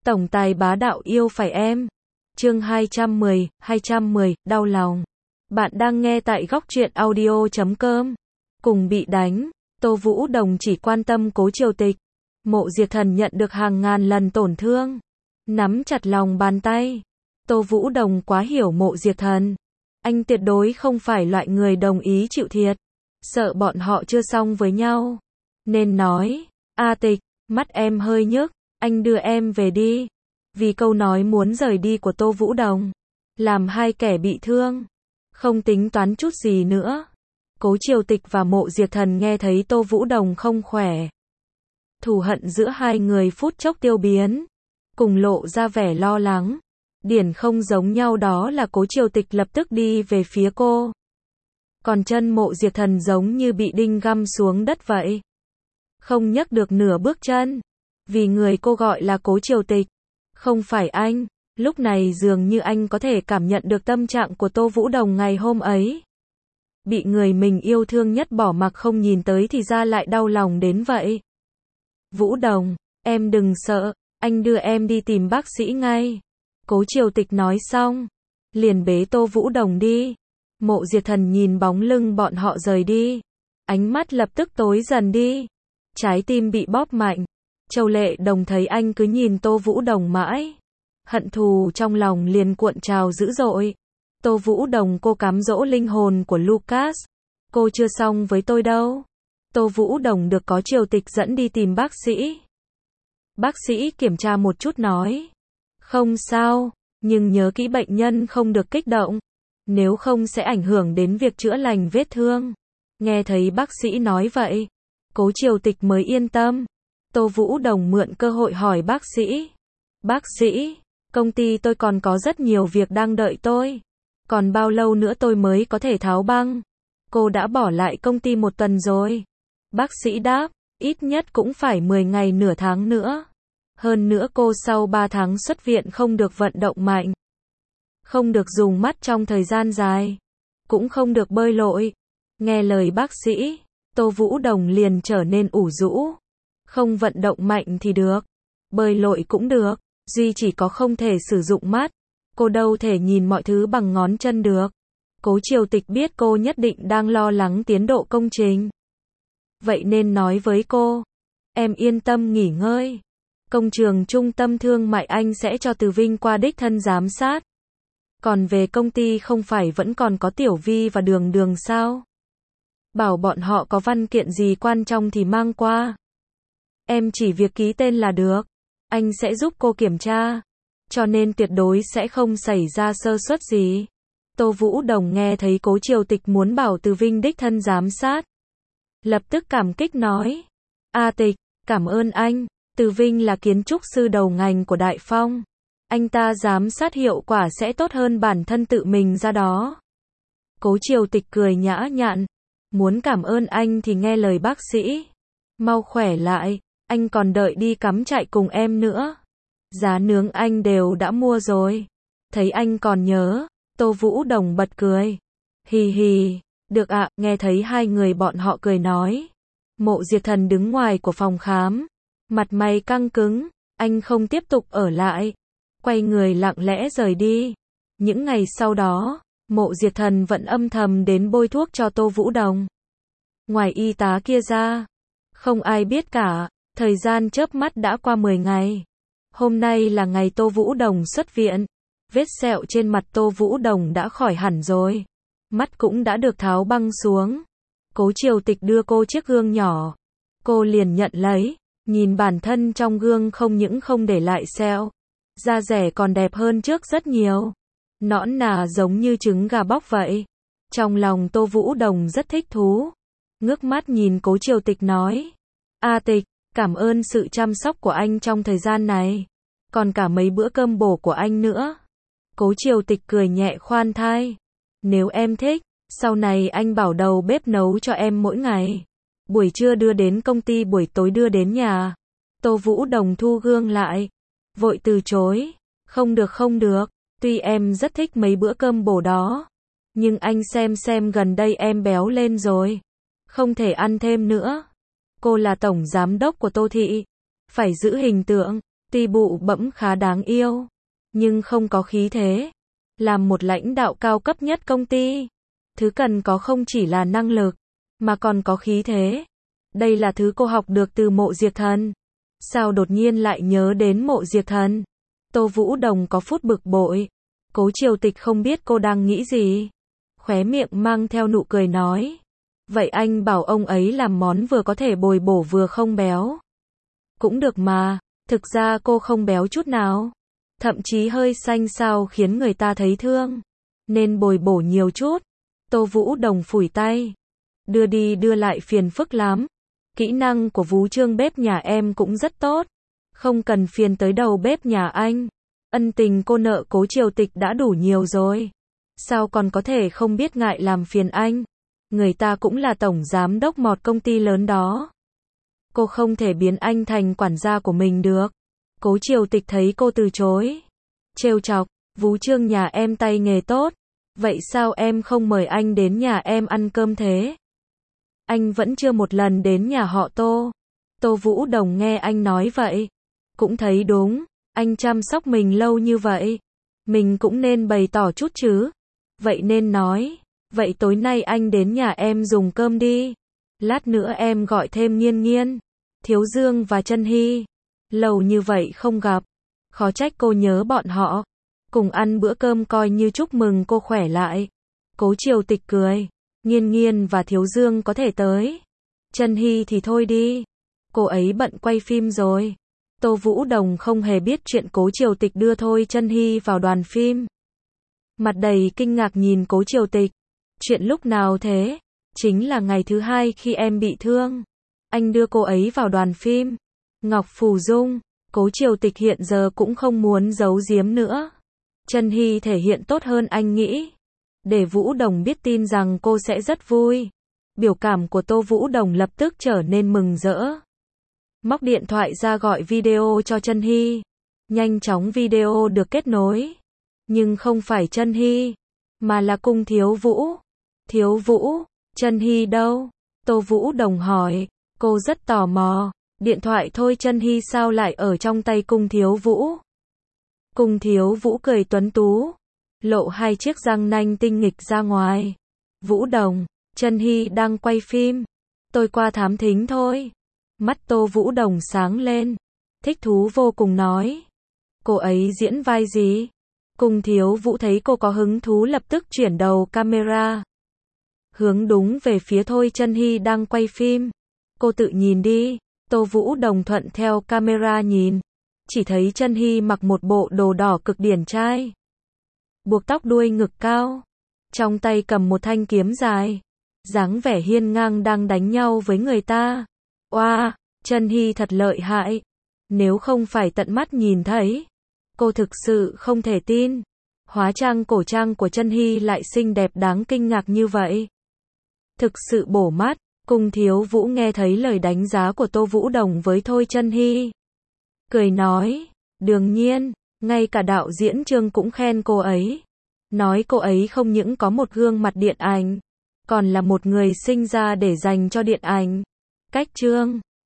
Tổng tài bá đạo yêu phải em. Chương 210, đau lòng. Bạn đang nghe tại góc truyện audio.com. Cùng bị đánh, Tô Vũ Đồng chỉ quan tâm Cố Triều Tịch. Mộ Diệt Thần nhận được hàng ngàn lần tổn thương, nắm chặt lòng bàn tay. Tô Vũ Đồng quá hiểu Mộ Diệt Thần. Anh tuyệt đối không phải loại người đồng ý chịu thiệt. Sợ bọn họ chưa xong với nhau, nên nói, A Tịch, mắt em hơi nhức, anh đưa em về đi. Vì câu nói muốn rời đi của Tô Vũ Đồng, làm hai kẻ bị thương, không tính toán chút gì nữa. Cố Triều Tịch và Mộ Diệt Thần nghe thấy Tô Vũ Đồng không khỏe, thù hận giữa hai người phút chốc tiêu biến, cùng lộ ra vẻ lo lắng. Điển không giống nhau đó là Cố Triều Tịch lập tức đi về phía cô, còn chân Mộ Diệt Thần giống như bị đinh găm xuống đất vậy, không nhấc được nửa bước chân. Vì người cô gọi là Cố Triều Tịch, không phải anh. Lúc này dường như anh có thể cảm nhận được tâm trạng của Tô Vũ Đồng ngày hôm ấy. Bị người mình yêu thương nhất bỏ mặc không nhìn tới thì ra lại đau lòng đến vậy. Vũ Đồng, em đừng sợ, anh đưa em đi tìm bác sĩ ngay. Cố Triều Tịch nói xong, liền bế Tô Vũ Đồng đi. Mộ Diệt Thần nhìn bóng lưng bọn họ rời đi, ánh mắt lập tức tối dần đi, trái tim bị bóp mạnh. Châu Lệ Đồng thấy anh cứ nhìn Tô Vũ Đồng mãi, hận thù trong lòng liền cuộn trào dữ dội. Tô Vũ Đồng, cô cám dỗ linh hồn của Lucas, cô chưa xong với tôi đâu. Tô Vũ Đồng được Cố Triều Tịch dẫn đi tìm bác sĩ. Bác sĩ kiểm tra một chút nói, không sao, nhưng nhớ kỹ bệnh nhân không được kích động, nếu không sẽ ảnh hưởng đến việc chữa lành vết thương. Nghe thấy bác sĩ nói vậy, Cố Triều Tịch mới yên tâm. Tô Vũ Đồng mượn cơ hội hỏi bác sĩ, bác sĩ, công ty tôi còn có rất nhiều việc đang đợi tôi, còn bao lâu nữa tôi mới có thể tháo băng? Cô đã bỏ lại công ty 1 tuần rồi. Bác sĩ đáp, ít nhất cũng phải 10 ngày nửa tháng nữa. Hơn nữa cô sau 3 tháng xuất viện không được vận động mạnh, không được dùng mắt trong thời gian dài, cũng không được bơi lội. Nghe lời bác sĩ, Tô Vũ Đồng liền trở nên ủ rũ. Không vận động mạnh thì được, bơi lội cũng được, duy chỉ có không thể sử dụng mắt. Cô đâu thể nhìn mọi thứ bằng ngón chân được. Cố Triều Tịch biết cô nhất định đang lo lắng tiến độ công trình, vậy nên nói với cô, em yên tâm nghỉ ngơi. Công trường trung tâm thương mại anh sẽ cho Từ Vinh qua đích thân giám sát. Còn về công ty không phải vẫn còn có Tiểu Vi và Đường Đường sao? Bảo bọn họ có văn kiện gì quan trọng thì mang qua. Em chỉ việc ký tên là được. Anh sẽ giúp cô kiểm tra, cho nên tuyệt đối sẽ không xảy ra sơ suất gì. Tô Vũ Đồng nghe thấy Cố Triều Tịch muốn bảo Từ Vinh đích thân giám sát, lập tức cảm kích nói, A Tịch, cảm ơn anh. Từ Vinh là kiến trúc sư đầu ngành của Đại Phong, anh ta giám sát hiệu quả sẽ tốt hơn bản thân tự mình ra đó. Cố Triều Tịch cười nhã nhặn, muốn cảm ơn anh thì nghe lời bác sĩ, mau khỏe lại, anh còn đợi đi cắm trại cùng em nữa. Giá nướng anh đều đã mua rồi. Thấy anh còn nhớ, Tô Vũ Đồng bật cười. Hì hì, được ạ. Nghe thấy hai người bọn họ cười nói, Mộ Diệt Thần đứng ngoài của phòng khám, mặt mày căng cứng, anh không tiếp tục ở lại, quay người lặng lẽ rời đi. Những ngày sau đó, Mộ Diệt Thần vẫn âm thầm đến bôi thuốc cho Tô Vũ Đồng. Ngoài y tá kia ra, không ai biết cả. Thời gian chớp mắt đã qua 10 ngày. Hôm nay là ngày Tô Vũ Đồng xuất viện. Vết sẹo trên mặt Tô Vũ Đồng đã khỏi hẳn rồi, mắt cũng đã được tháo băng xuống. Cố Triều Tịch đưa cô chiếc gương nhỏ, cô liền nhận lấy, nhìn bản thân trong gương không những không để lại sẹo, da dẻ còn đẹp hơn trước rất nhiều, nõn nà giống như trứng gà bóc vậy. Trong lòng Tô Vũ Đồng rất thích thú, ngước mắt nhìn Cố Triều Tịch nói, A Tịch, cảm ơn sự chăm sóc của anh trong thời gian này, còn cả mấy bữa cơm bổ của anh nữa. Cố Triều Tịch cười nhẹ khoan thai, nếu em thích, sau này anh bảo đầu bếp nấu cho em mỗi ngày. Buổi trưa đưa đến công ty, buổi tối đưa đến nhà. Tô Vũ Đồng thu gương lại, vội từ chối, không được không được, tuy em rất thích mấy bữa cơm bổ đó, nhưng anh xem gần đây em béo lên rồi, không thể ăn thêm nữa. Cô là tổng giám đốc của Tô Thị, phải giữ hình tượng, Tuy bụ bẫm khá đáng yêu, nhưng không có khí thế. Làm một lãnh đạo cao cấp nhất công ty, thứ cần có không chỉ là năng lực, mà còn có khí thế. Đây là thứ cô học được từ Mộ Diệp Thần. Sao đột nhiên lại nhớ đến Mộ Diệp Thần? Tô Vũ Đồng có phút bực bội. Cố Triều Tịch không biết cô đang nghĩ gì. Khóe miệng mang theo nụ cười nói. Vậy anh bảo ông ấy làm món vừa có thể bồi bổ vừa không béo. Cũng được mà, thực ra cô không béo chút nào. Thậm chí hơi xanh xao khiến người ta thấy thương. Nên bồi bổ nhiều chút. Tô Vũ Đồng phủi tay. Đưa đi đưa lại phiền phức lắm. Kỹ năng của Vú Trương bếp nhà em cũng rất tốt. Không cần phiền tới đầu bếp nhà anh. Ân tình cô nợ Cố Triều Tịch đã đủ nhiều rồi. Sao còn có thể không biết ngại làm phiền anh? Người ta cũng là tổng giám đốc một công ty lớn đó. Cô không thể biến anh thành quản gia của mình được. Cố Triều Tịch thấy cô từ chối. Trêu chọc, Vú Trương nhà em tay nghề tốt. Vậy sao em không mời anh đến nhà em ăn cơm thế? Anh vẫn chưa một lần đến nhà họ Tô. Tô Vũ Đồng nghe anh nói vậy. Cũng thấy đúng, anh chăm sóc mình lâu như vậy. Mình cũng nên bày tỏ chút chứ. Vậy nên nói, vậy tối nay anh đến nhà em dùng cơm đi. Lát nữa em gọi thêm Nghiên Nghiên, Thiếu Dương và Chân Hy. Lâu như vậy không gặp. Khó trách cô nhớ bọn họ. Cùng ăn bữa cơm coi như chúc mừng cô khỏe lại. Cố Triều Tịch cười. Nghiên Nghiên và Thiếu Dương có thể tới. Chân Hy thì thôi đi. Cô ấy bận quay phim rồi. Tô Vũ Đồng không hề biết chuyện Cố Triều Tịch đưa Thôi Chân Hy vào đoàn phim. Mặt đầy kinh ngạc nhìn Cố Triều Tịch. Chuyện lúc nào thế? Chính là ngày thứ hai khi em bị thương. Anh đưa cô ấy vào đoàn phim. Ngọc Phù Dung. Cố Triều Tịch hiện giờ cũng không muốn giấu giếm nữa. Chân Hy thể hiện tốt hơn anh nghĩ. Để Vũ Đồng biết tin rằng cô sẽ rất vui. Biểu cảm của Tô Vũ Đồng lập tức trở nên mừng rỡ. Móc điện thoại ra gọi video cho Chân Hy. Nhanh chóng video được kết nối. Nhưng không phải Chân Hy, mà là Cung Thiếu Vũ. Thiếu Vũ, Chân Hy đâu? Tô Vũ Đồng hỏi. Cô rất tò mò. Điện thoại Thôi Chân Hy sao lại ở trong tay Cung Thiếu Vũ? Cung Thiếu Vũ cười tuấn tú. Lộ hai chiếc răng nanh tinh nghịch ra ngoài. Vũ Đồng, Chân Hy đang quay phim. Tôi qua thám thính thôi. Mắt Tô Vũ Đồng sáng lên. Thích thú vô cùng nói. Cô ấy diễn vai gì? Cung Thiếu Vũ thấy cô có hứng thú lập tức chuyển đầu camera. Hướng đúng về phía Thôi Chân Hy đang quay phim. Cô tự nhìn đi. Tô Vũ Đồng thuận theo camera nhìn. Chỉ thấy Chân Hy mặc một bộ đồ đỏ cực điển trai. Buộc tóc đuôi ngực cao. Trong tay cầm một thanh kiếm dài. Dáng vẻ hiên ngang đang đánh nhau với người ta. Oa, Chân Hy thật lợi hại. Nếu không phải tận mắt nhìn thấy, cô thực sự không thể tin. Hóa trang cổ trang của Chân Hy lại xinh đẹp đáng kinh ngạc như vậy. Thực sự bổ mắt. Cung Thiếu Vũ nghe thấy lời đánh giá của Tô Vũ Đồng với Thôi Chân Hy. Cười nói, đương nhiên, ngay cả đạo diễn Trương cũng khen cô ấy. Nói cô ấy không những có một gương mặt điện ảnh, còn là một người sinh ra để dành cho điện ảnh. Cách Trương